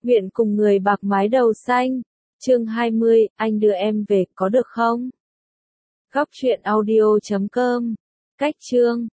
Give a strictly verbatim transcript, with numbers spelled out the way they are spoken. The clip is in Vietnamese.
Nguyện cùng người bạc mái đầu xanh. Chương hai mươi, anh đưa em về có được không? Góc truyện audio chấm com. Cách chương